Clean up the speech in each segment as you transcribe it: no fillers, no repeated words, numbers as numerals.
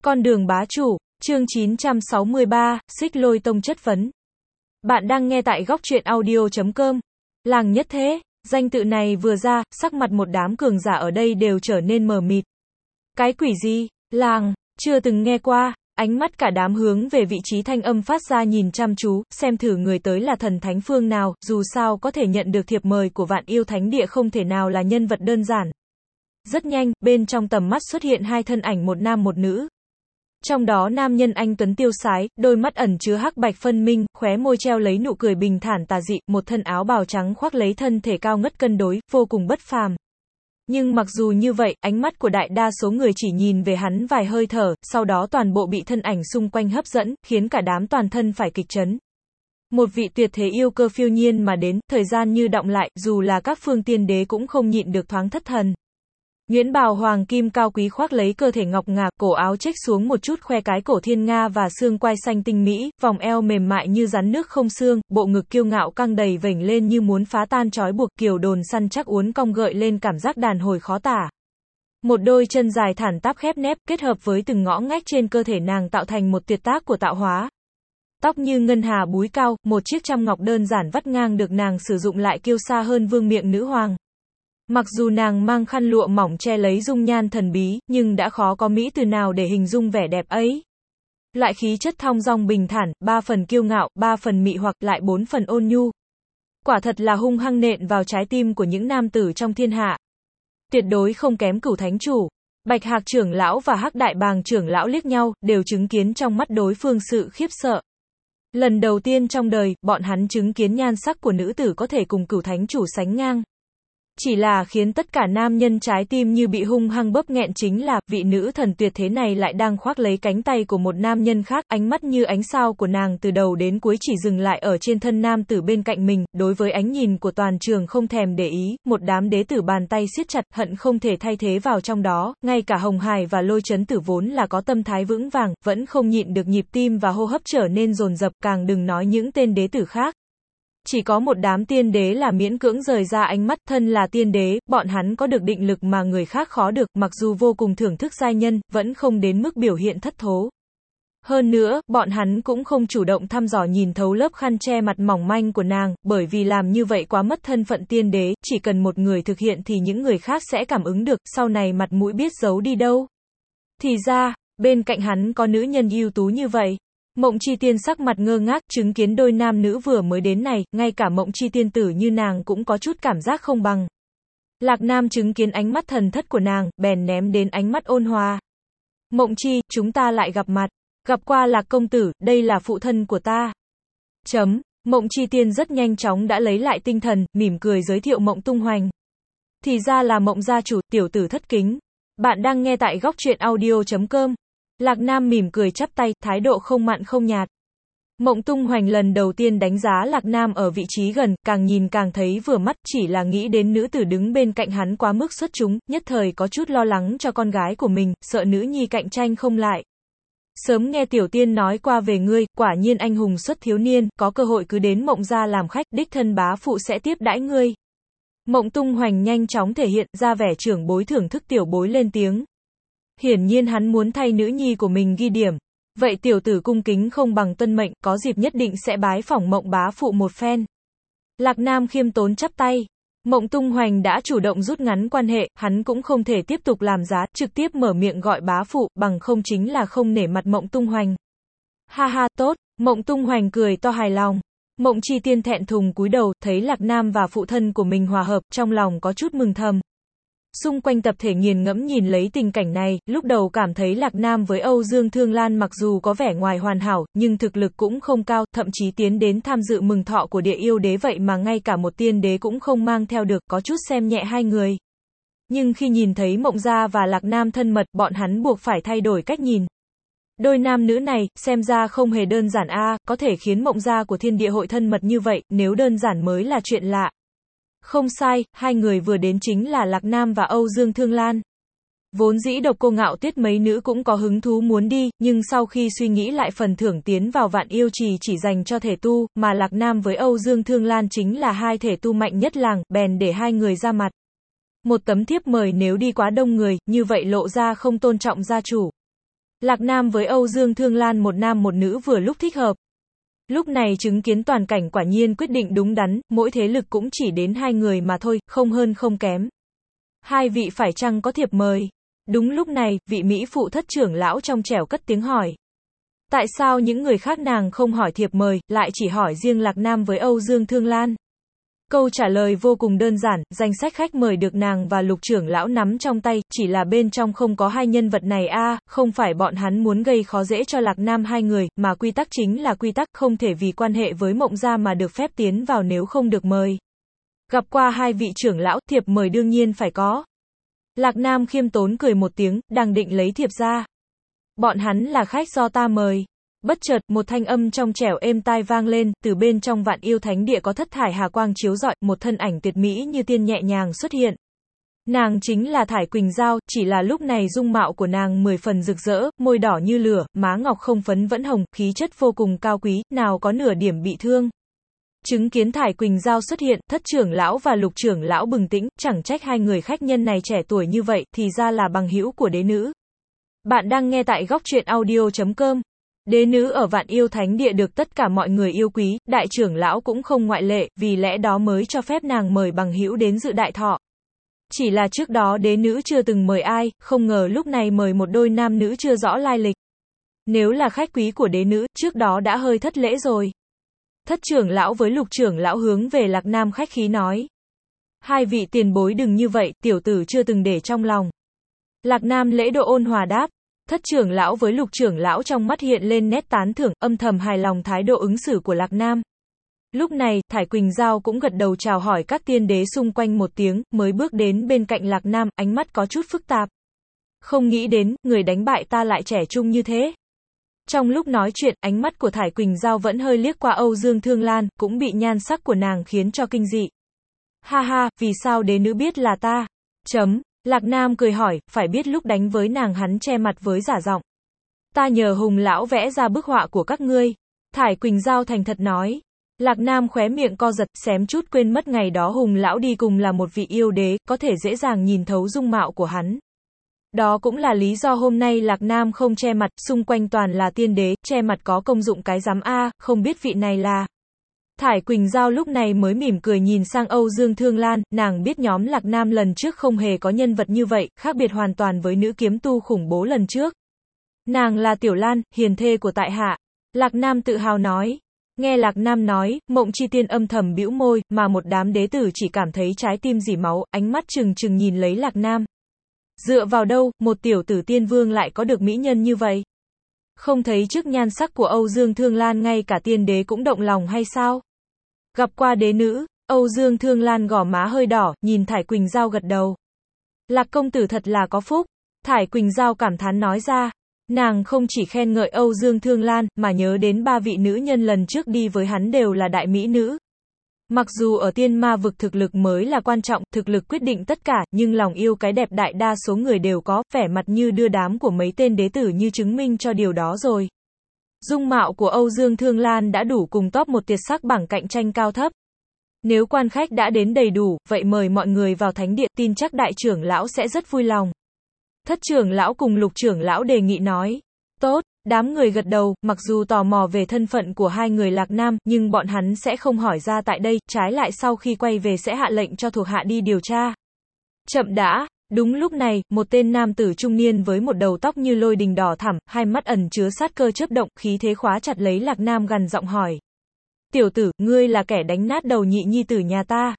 Con đường bá chủ, chương 963, Xích Lôi Tông chất vấn. Bạn đang nghe tại góc truyện audio.com. Làng Nhất Thế, danh tự này vừa ra, sắc mặt một đám cường giả ở đây đều trở nên mờ mịt. Cái quỷ gì? Làng, chưa từng nghe qua. Ánh mắt cả đám hướng về vị trí thanh âm phát ra nhìn chăm chú, xem thử người tới là thần thánh phương nào, dù sao có thể nhận được thiệp mời của Vạn Yêu Thánh Địa không thể nào là nhân vật đơn giản. Rất nhanh, bên trong tầm mắt xuất hiện hai thân ảnh, một nam một nữ. Trong đó nam nhân anh tuấn tiêu sái, đôi mắt ẩn chứa hắc bạch phân minh, khóe môi treo lấy nụ cười bình thản tà dị, một thân áo bào trắng khoác lấy thân thể cao ngất cân đối, vô cùng bất phàm. Nhưng mặc dù như vậy, ánh mắt của đại đa số người chỉ nhìn về hắn vài hơi thở, sau đó toàn bộ bị thân ảnh xung quanh hấp dẫn, khiến cả đám toàn thân phải kịch chấn. Một vị tuyệt thế yêu cơ phiêu nhiên mà đến, thời gian như đọng lại, dù là các phương tiên đế cũng không nhịn được thoáng thất thần. Nhuyễn bào hoàng kim cao quý khoác lấy cơ thể ngọc ngà, cổ áo chếch xuống một chút khoe cái cổ thiên nga và xương quai xanh tinh mỹ, vòng eo mềm mại như rắn nước không xương, bộ ngực kiêu ngạo căng đầy vểnh lên như muốn phá tan trói buộc, kiều đồn săn chắc uốn cong gợi lên cảm giác đàn hồi khó tả. Một đôi chân dài thẳng tắp khép nép, kết hợp với từng ngõ ngách trên cơ thể nàng tạo thành một tuyệt tác của tạo hóa. Tóc như ngân hà búi cao, một chiếc trăm ngọc đơn giản vắt ngang được nàng sử dụng lại kiêu sa hơn vương miện nữ hoàng. Mặc dù nàng mang khăn lụa mỏng che lấy dung nhan thần bí, nhưng đã khó có mỹ từ nào để hình dung vẻ đẹp ấy. Loại khí chất thong dong bình thản, 3 phần kiêu ngạo, 3 phần mị hoặc, lại 4 phần ôn nhu. Quả thật là hung hăng nện vào trái tim của những nam tử trong thiên hạ. Tuyệt đối không kém Cửu Thánh Chủ. Bạch Hạc trưởng lão và Hắc Đại Bàng trưởng lão liếc nhau, đều chứng kiến trong mắt đối phương sự khiếp sợ. Lần đầu tiên trong đời, bọn hắn chứng kiến nhan sắc của nữ tử có thể cùng Cửu Thánh Chủ sánh ngang. Chỉ là khiến tất cả nam nhân trái tim như bị hung hăng bóp nghẹn chính là, vị nữ thần tuyệt thế này lại đang khoác lấy cánh tay của một nam nhân khác, ánh mắt như ánh sao của nàng từ đầu đến cuối chỉ dừng lại ở trên thân nam tử bên cạnh mình, đối với ánh nhìn của toàn trường không thèm để ý, một đám đế tử bàn tay siết chặt, hận không thể thay thế vào trong đó, ngay cả Hồng Hải và Lôi Chấn Tử vốn là có tâm thái vững vàng, vẫn không nhịn được nhịp tim và hô hấp trở nên dồn dập, càng đừng nói những tên đế tử khác. Chỉ có một đám tiên đế là miễn cưỡng rời ra ánh mắt, thân là tiên đế, bọn hắn có được định lực mà người khác khó được, mặc dù vô cùng thưởng thức giai nhân, vẫn không đến mức biểu hiện thất thố. Hơn nữa, bọn hắn cũng không chủ động thăm dò nhìn thấu lớp khăn che mặt mỏng manh của nàng, bởi vì làm như vậy quá mất thân phận tiên đế, chỉ cần một người thực hiện thì những người khác sẽ cảm ứng được, sau này mặt mũi biết giấu đi đâu. Thì ra, bên cạnh hắn có nữ nhân ưu tú như vậy. Mộng Chi Tiên sắc mặt ngơ ngác, chứng kiến đôi nam nữ vừa mới đến này, ngay cả Mộng Chi Tiên tử như nàng cũng có chút cảm giác không bằng. Lạc Nam chứng kiến ánh mắt thần thất của nàng, bèn ném đến ánh mắt ôn hòa. Mộng Chi, chúng ta lại gặp mặt. Gặp qua Lạc công tử, đây là phụ thân của ta. Mộng Chi Tiên rất nhanh chóng đã lấy lại tinh thần, mỉm cười giới thiệu Mộng Tung Hoành. Thì ra là Mộng gia chủ, tiểu tử thất kính. Bạn đang nghe tại góc truyện audio.com. Lạc Nam mỉm cười chắp tay, thái độ không mặn không nhạt. Mộng Tung Hoành lần đầu tiên đánh giá Lạc Nam ở vị trí gần, càng nhìn càng thấy vừa mắt, chỉ là nghĩ đến nữ tử đứng bên cạnh hắn quá mức xuất chúng, nhất thời có chút lo lắng cho con gái của mình, sợ nữ nhi cạnh tranh không lại. Sớm nghe tiểu tiên nói qua về ngươi, quả nhiên anh hùng xuất thiếu niên, có cơ hội cứ đến Mộng gia làm khách, đích thân bá phụ sẽ tiếp đãi ngươi. Mộng Tung Hoành nhanh chóng thể hiện ra vẻ trưởng bối thưởng thức tiểu bối lên tiếng. Hiển nhiên hắn muốn thay nữ nhi của mình ghi điểm. Vậy tiểu tử cung kính không bằng tuân mệnh, có dịp nhất định sẽ bái phỏng Mộng bá phụ một phen. Lạc Nam khiêm tốn chắp tay. Mộng Tung Hoành đã chủ động rút ngắn quan hệ, hắn cũng không thể tiếp tục làm giá, trực tiếp mở miệng gọi bá phụ, bằng không chính là không nể mặt Mộng Tung Hoành. Ha ha, tốt. Mộng Tung Hoành cười to hài lòng. Mộng Chi Tiên thẹn thùng cúi đầu, thấy Lạc Nam và phụ thân của mình hòa hợp, trong lòng có chút mừng thầm. Xung quanh tập thể nghiền ngẫm nhìn lấy tình cảnh này, lúc đầu cảm thấy Lạc Nam với Âu Dương Thương Lan mặc dù có vẻ ngoài hoàn hảo, nhưng thực lực cũng không cao, thậm chí tiến đến tham dự mừng thọ của địa yêu đế vậy mà ngay cả một tiên đế cũng không mang theo được, có chút xem nhẹ hai người. Nhưng khi nhìn thấy Mộng gia và Lạc Nam thân mật, bọn hắn buộc phải thay đổi cách nhìn. Đôi nam nữ này, xem ra không hề đơn giản có thể khiến Mộng gia của Thiên Địa hội thân mật như vậy, nếu đơn giản mới là chuyện lạ. Không sai, hai người vừa đến chính là Lạc Nam và Âu Dương Thương Lan. Vốn dĩ Độc Cô Ngạo Tuyết mấy nữ cũng có hứng thú muốn đi, nhưng sau khi suy nghĩ lại phần thưởng tiến vào Vạn Yêu Trì chỉ dành cho thể tu, mà Lạc Nam với Âu Dương Thương Lan chính là hai thể tu mạnh nhất làng, bèn để hai người ra mặt. Một tấm thiếp mời nếu đi quá đông người, như vậy lộ ra không tôn trọng gia chủ. Lạc Nam với Âu Dương Thương Lan một nam một nữ vừa lúc thích hợp. Lúc này chứng kiến toàn cảnh quả nhiên quyết định đúng đắn, mỗi thế lực cũng chỉ đến 2 người mà thôi, không hơn không kém. 2 vị phải chăng có thiệp mời? Đúng lúc này, vị Mỹ phụ thất trưởng lão trong trẻo cất tiếng hỏi. Tại sao những người khác nàng không hỏi thiệp mời, lại chỉ hỏi riêng Lạc Nam với Âu Dương Thương Lan? Câu trả lời vô cùng đơn giản, danh sách khách mời được nàng và Lục trưởng lão nắm trong tay, chỉ là bên trong không có 2 nhân vật này không phải bọn hắn muốn gây khó dễ cho Lạc Nam 2 người, mà quy tắc chính là quy tắc, không thể vì quan hệ với Mộng Gia mà được phép tiến vào nếu không được mời. Gặp qua 2 vị trưởng lão, thiệp mời đương nhiên phải có. Lạc Nam khiêm tốn cười một tiếng, đang định lấy thiệp ra. Bọn hắn là khách do ta mời. Bất chợt, một thanh âm trong trẻo êm tai vang lên, từ bên trong Vạn Yêu Thánh Địa có thất thải hà quang chiếu rọi, một thân ảnh tuyệt mỹ như tiên nhẹ nhàng xuất hiện. Nàng chính là Thải Quỳnh Giao, chỉ là lúc này dung mạo của nàng 10 phần rực rỡ, môi đỏ như lửa, má ngọc không phấn vẫn hồng, khí chất vô cùng cao quý, nào có nửa điểm bị thương. Chứng kiến Thải Quỳnh Giao xuất hiện, thất trưởng lão và Lục trưởng lão bừng tỉnh, chẳng trách 2 người khách nhân này trẻ tuổi như vậy, thì ra là bằng hữu của đế nữ. Bạn đang nghe tại góc truyện audio.com. Đế nữ ở Vạn Yêu Thánh Địa được tất cả mọi người yêu quý, đại trưởng lão cũng không ngoại lệ, vì lẽ đó mới cho phép nàng mời bằng hữu đến dự đại thọ. Chỉ là trước đó đế nữ chưa từng mời ai, không ngờ lúc này mời một đôi nam nữ chưa rõ lai lịch. Nếu là khách quý của đế nữ, trước đó đã hơi thất lễ rồi. Thất trưởng lão với Lục trưởng lão hướng về Lạc Nam khách khí nói. 2 vị tiền bối đừng như vậy, tiểu tử chưa từng để trong lòng. Lạc Nam lễ độ ôn hòa đáp. Thất trưởng lão với Lục trưởng lão trong mắt hiện lên nét tán thưởng, âm thầm hài lòng thái độ ứng xử của Lạc Nam. Lúc này, Thải Quỳnh Giao cũng gật đầu chào hỏi các tiên đế xung quanh một tiếng, mới bước đến bên cạnh Lạc Nam, ánh mắt có chút phức tạp. Không nghĩ đến, người đánh bại ta lại trẻ trung như thế. Trong lúc nói chuyện, ánh mắt của Thải Quỳnh Giao vẫn hơi liếc qua Âu Dương Thương Lan, cũng bị nhan sắc của nàng khiến cho kinh dị. Ha ha, vì sao đế nữ biết là ta? Lạc Nam cười hỏi, phải biết lúc đánh với nàng hắn che mặt với giả giọng. Ta nhờ Hùng lão vẽ ra bức họa của các ngươi. Thải Quỳnh Giao thành thật nói. Lạc Nam khóe miệng co giật, xém chút quên mất ngày đó Hùng lão đi cùng là một vị yêu đế, có thể dễ dàng nhìn thấu dung mạo của hắn. Đó cũng là lý do hôm nay Lạc Nam không che mặt, xung quanh toàn là tiên đế, che mặt có công dụng cái rắm không biết vị này là. Thải Quỳnh Giao lúc này mới mỉm cười nhìn sang Âu Dương Thương Lan, nàng biết nhóm Lạc Nam lần trước không hề có nhân vật như vậy, khác biệt hoàn toàn với nữ kiếm tu khủng bố lần trước. Nàng là Tiểu Lan, hiền thê của tại hạ. Lạc Nam tự hào nói. Nghe Lạc Nam nói, Mộng Chi Tiên âm thầm bĩu môi, mà một đám đế tử chỉ cảm thấy trái tim rỉ máu, ánh mắt trừng trừng nhìn lấy Lạc Nam. Dựa vào đâu, một tiểu tử tiên vương lại có được mỹ nhân như vậy? Không thấy trước nhan sắc của Âu Dương Thương Lan ngay cả tiên đế cũng động lòng hay sao? Gặp qua đế nữ, Âu Dương Thương Lan gò má hơi đỏ, nhìn Thải Quỳnh Giao gật đầu. Lạc công tử thật là có phúc. Thải Quỳnh Giao cảm thán nói ra. Nàng không chỉ khen ngợi Âu Dương Thương Lan, mà nhớ đến 3 vị nữ nhân lần trước đi với hắn đều là đại mỹ nữ. Mặc dù ở tiên ma vực thực lực mới là quan trọng, thực lực quyết định tất cả, nhưng lòng yêu cái đẹp đại đa số người đều có, vẻ mặt như đưa đám của mấy tên đế tử như chứng minh cho điều đó rồi. Dung mạo của Âu Dương Thương Lan đã đủ cùng top một tuyệt sắc bảng cạnh tranh cao thấp. Nếu quan khách đã đến đầy đủ, vậy mời mọi người vào thánh điện, tin chắc đại trưởng lão sẽ rất vui lòng. Thất trưởng lão cùng Lục trưởng lão đề nghị nói. Tốt, đám người gật đầu, mặc dù tò mò về thân phận của 2 người Lạc Nam, nhưng bọn hắn sẽ không hỏi ra tại đây, trái lại sau khi quay về sẽ hạ lệnh cho thuộc hạ đi điều tra. Chậm đã. Đúng lúc này, một tên nam tử trung niên với một đầu tóc như lôi đình đỏ thẳm, 2 mắt ẩn chứa sát cơ chớp động, khí thế khóa chặt lấy Lạc Nam gằn giọng hỏi. Tiểu tử, ngươi là kẻ đánh nát đầu nhị nhi tử nhà ta.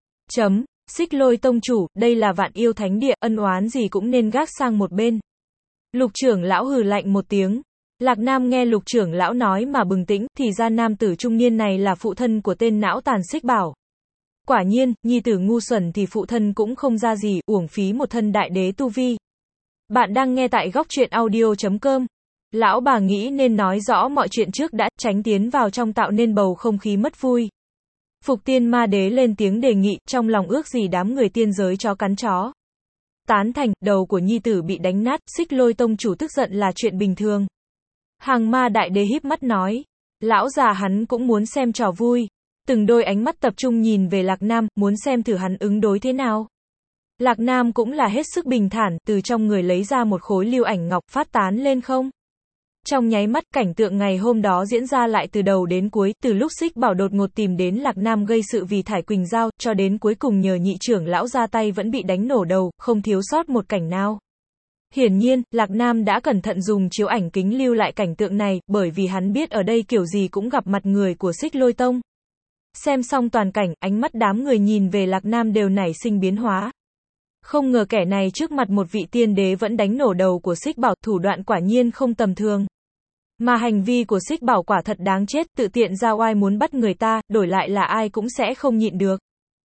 Xích Lôi tông chủ, đây là Vạn Yêu Thánh Địa, ân oán gì cũng nên gác sang một bên. Lục trưởng lão hừ lạnh một tiếng. Lạc Nam nghe Lục trưởng lão nói mà bừng tỉnh, thì ra nam tử trung niên này là phụ thân của tên não tàn Xích Bảo. Quả nhiên, nhi tử ngu xuẩn thì phụ thân cũng không ra gì, uổng phí một thân đại đế tu vi. Bạn đang nghe tại góc truyện audio.com. Lão bà nghĩ nên nói rõ mọi chuyện trước đã, tránh tiến vào trong tạo nên bầu không khí mất vui. Phục Tiên Ma Đế lên tiếng đề nghị, trong lòng ước gì đám người tiên giới chó cắn chó. Tán thành, đầu của nhi tử bị đánh nát, Xích Lôi tông chủ tức giận là chuyện bình thường. Hàng Ma Đại Đế híp mắt nói. Lão già hắn cũng muốn xem trò vui. Từng đôi ánh mắt tập trung nhìn về Lạc Nam, muốn xem thử hắn ứng đối thế nào. Lạc Nam cũng là hết sức bình thản, từ trong người lấy ra một khối lưu ảnh ngọc phát tán lên không. Trong nháy mắt, cảnh tượng ngày hôm đó diễn ra lại từ đầu đến cuối, từ lúc Xích Bảo đột ngột tìm đến Lạc Nam gây sự vì Thải Quỳnh Giao, cho đến cuối cùng nhờ nhị trưởng lão ra tay vẫn bị đánh nổ đầu, không thiếu sót một cảnh nào. Hiển nhiên, Lạc Nam đã cẩn thận dùng chiếu ảnh kính lưu lại cảnh tượng này, bởi vì hắn biết ở đây kiểu gì cũng gặp mặt người của Xích Lôi Tông. Xem xong toàn cảnh, ánh mắt đám người nhìn về Lạc Nam đều nảy sinh biến hóa. Không ngờ kẻ này trước mặt một vị tiên đế vẫn đánh nổ đầu của Xích Bảo, thủ đoạn quả nhiên không tầm thường. Mà hành vi của Xích Bảo quả thật đáng chết, tự tiện ra oai muốn bắt người ta, đổi lại là ai cũng sẽ không nhịn được.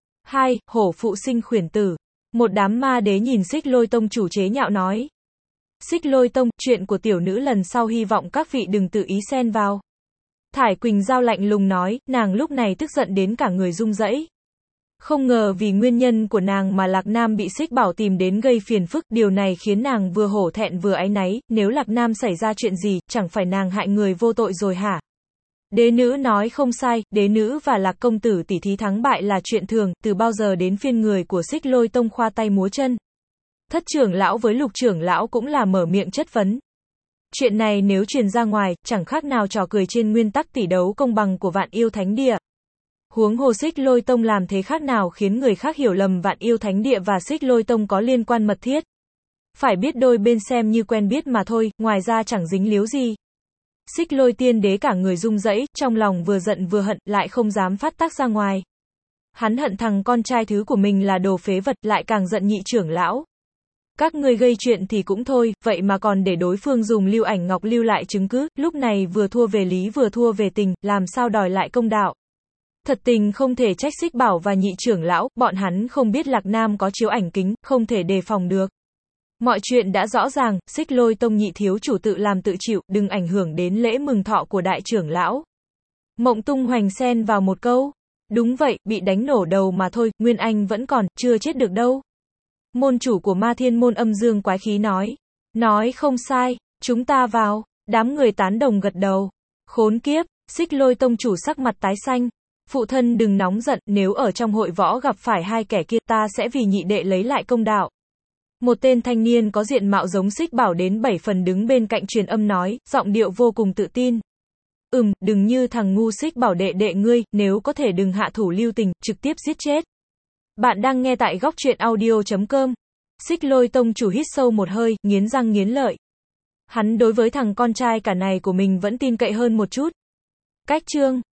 2. Hổ phụ sinh khuyển tử. Một đám ma đế nhìn Xích Lôi Tông chủ chế nhạo nói. Xích Lôi Tông, chuyện của tiểu nữ lần sau hy vọng các vị đừng tự ý xen vào. Thải Quỳnh Giao lạnh lùng nói, nàng lúc này tức giận đến cả người rung rẩy. Không ngờ vì nguyên nhân của nàng mà Lạc Nam bị Xích Bảo tìm đến gây phiền phức, điều này khiến nàng vừa hổ thẹn vừa áy náy, nếu Lạc Nam xảy ra chuyện gì, chẳng phải nàng hại người vô tội rồi hả? Đế nữ nói không sai, đế nữ và Lạc công tử tỉ thí thắng bại là chuyện thường, từ bao giờ đến phiên người của Xích Lôi Tông khoa tay múa chân. Thất trưởng lão với Lục trưởng lão cũng là mở miệng chất vấn. Chuyện này nếu truyền ra ngoài, chẳng khác nào trò cười trên nguyên tắc tỷ đấu công bằng của Vạn Yêu Thánh Địa. Huống hồ Xích Lôi Tông làm thế khác nào khiến người khác hiểu lầm Vạn Yêu Thánh Địa và Xích Lôi Tông có liên quan mật thiết. Phải biết đôi bên xem như quen biết mà thôi, ngoài ra chẳng dính líu gì. Xích Lôi tiên đế cả người rung rẩy, trong lòng vừa giận vừa hận, lại không dám phát tác ra ngoài. Hắn hận thằng con trai thứ của mình là đồ phế vật, lại càng giận nhị trưởng lão. Các ngươi gây chuyện thì cũng thôi, vậy mà còn để đối phương dùng lưu ảnh ngọc lưu lại chứng cứ, lúc này vừa thua về lý vừa thua về tình, làm sao đòi lại công đạo. Thật tình không thể trách Xích Bảo và nhị trưởng lão, bọn hắn không biết Lạc Nam có chiếu ảnh kính, không thể đề phòng được. Mọi chuyện đã rõ ràng, Xích Lôi Tông nhị thiếu chủ tự làm tự chịu, đừng ảnh hưởng đến lễ mừng thọ của đại trưởng lão. Mộng Tung Hoành xen vào một câu. Đúng vậy, bị đánh nổ đầu mà thôi, Nguyên Anh vẫn còn, chưa chết được đâu. Môn chủ của Ma Thiên Môn Âm Dương quái khí nói. Nói không sai, chúng ta vào. Đám người tán đồng gật đầu. Khốn kiếp, Xích Lôi Tông chủ sắc mặt tái xanh. Phụ thân đừng nóng giận, nếu ở trong hội võ gặp phải hai kẻ kia ta sẽ vì nhị đệ lấy lại công đạo. Một tên thanh niên có diện mạo giống Xích Bảo đến 7 phần đứng bên cạnh truyền âm nói, giọng điệu vô cùng tự tin. Đừng như thằng ngu Xích Bảo đệ đệ ngươi, nếu có thể đừng hạ thủ lưu tình, trực tiếp giết chết. Bạn đang nghe tại góc truyện audio.com. Xích Lôi Tông chủ hít sâu một hơi, nghiến răng nghiến lợi. Hắn đối với thằng con trai cả này của mình vẫn tin cậy hơn một chút. Cách chương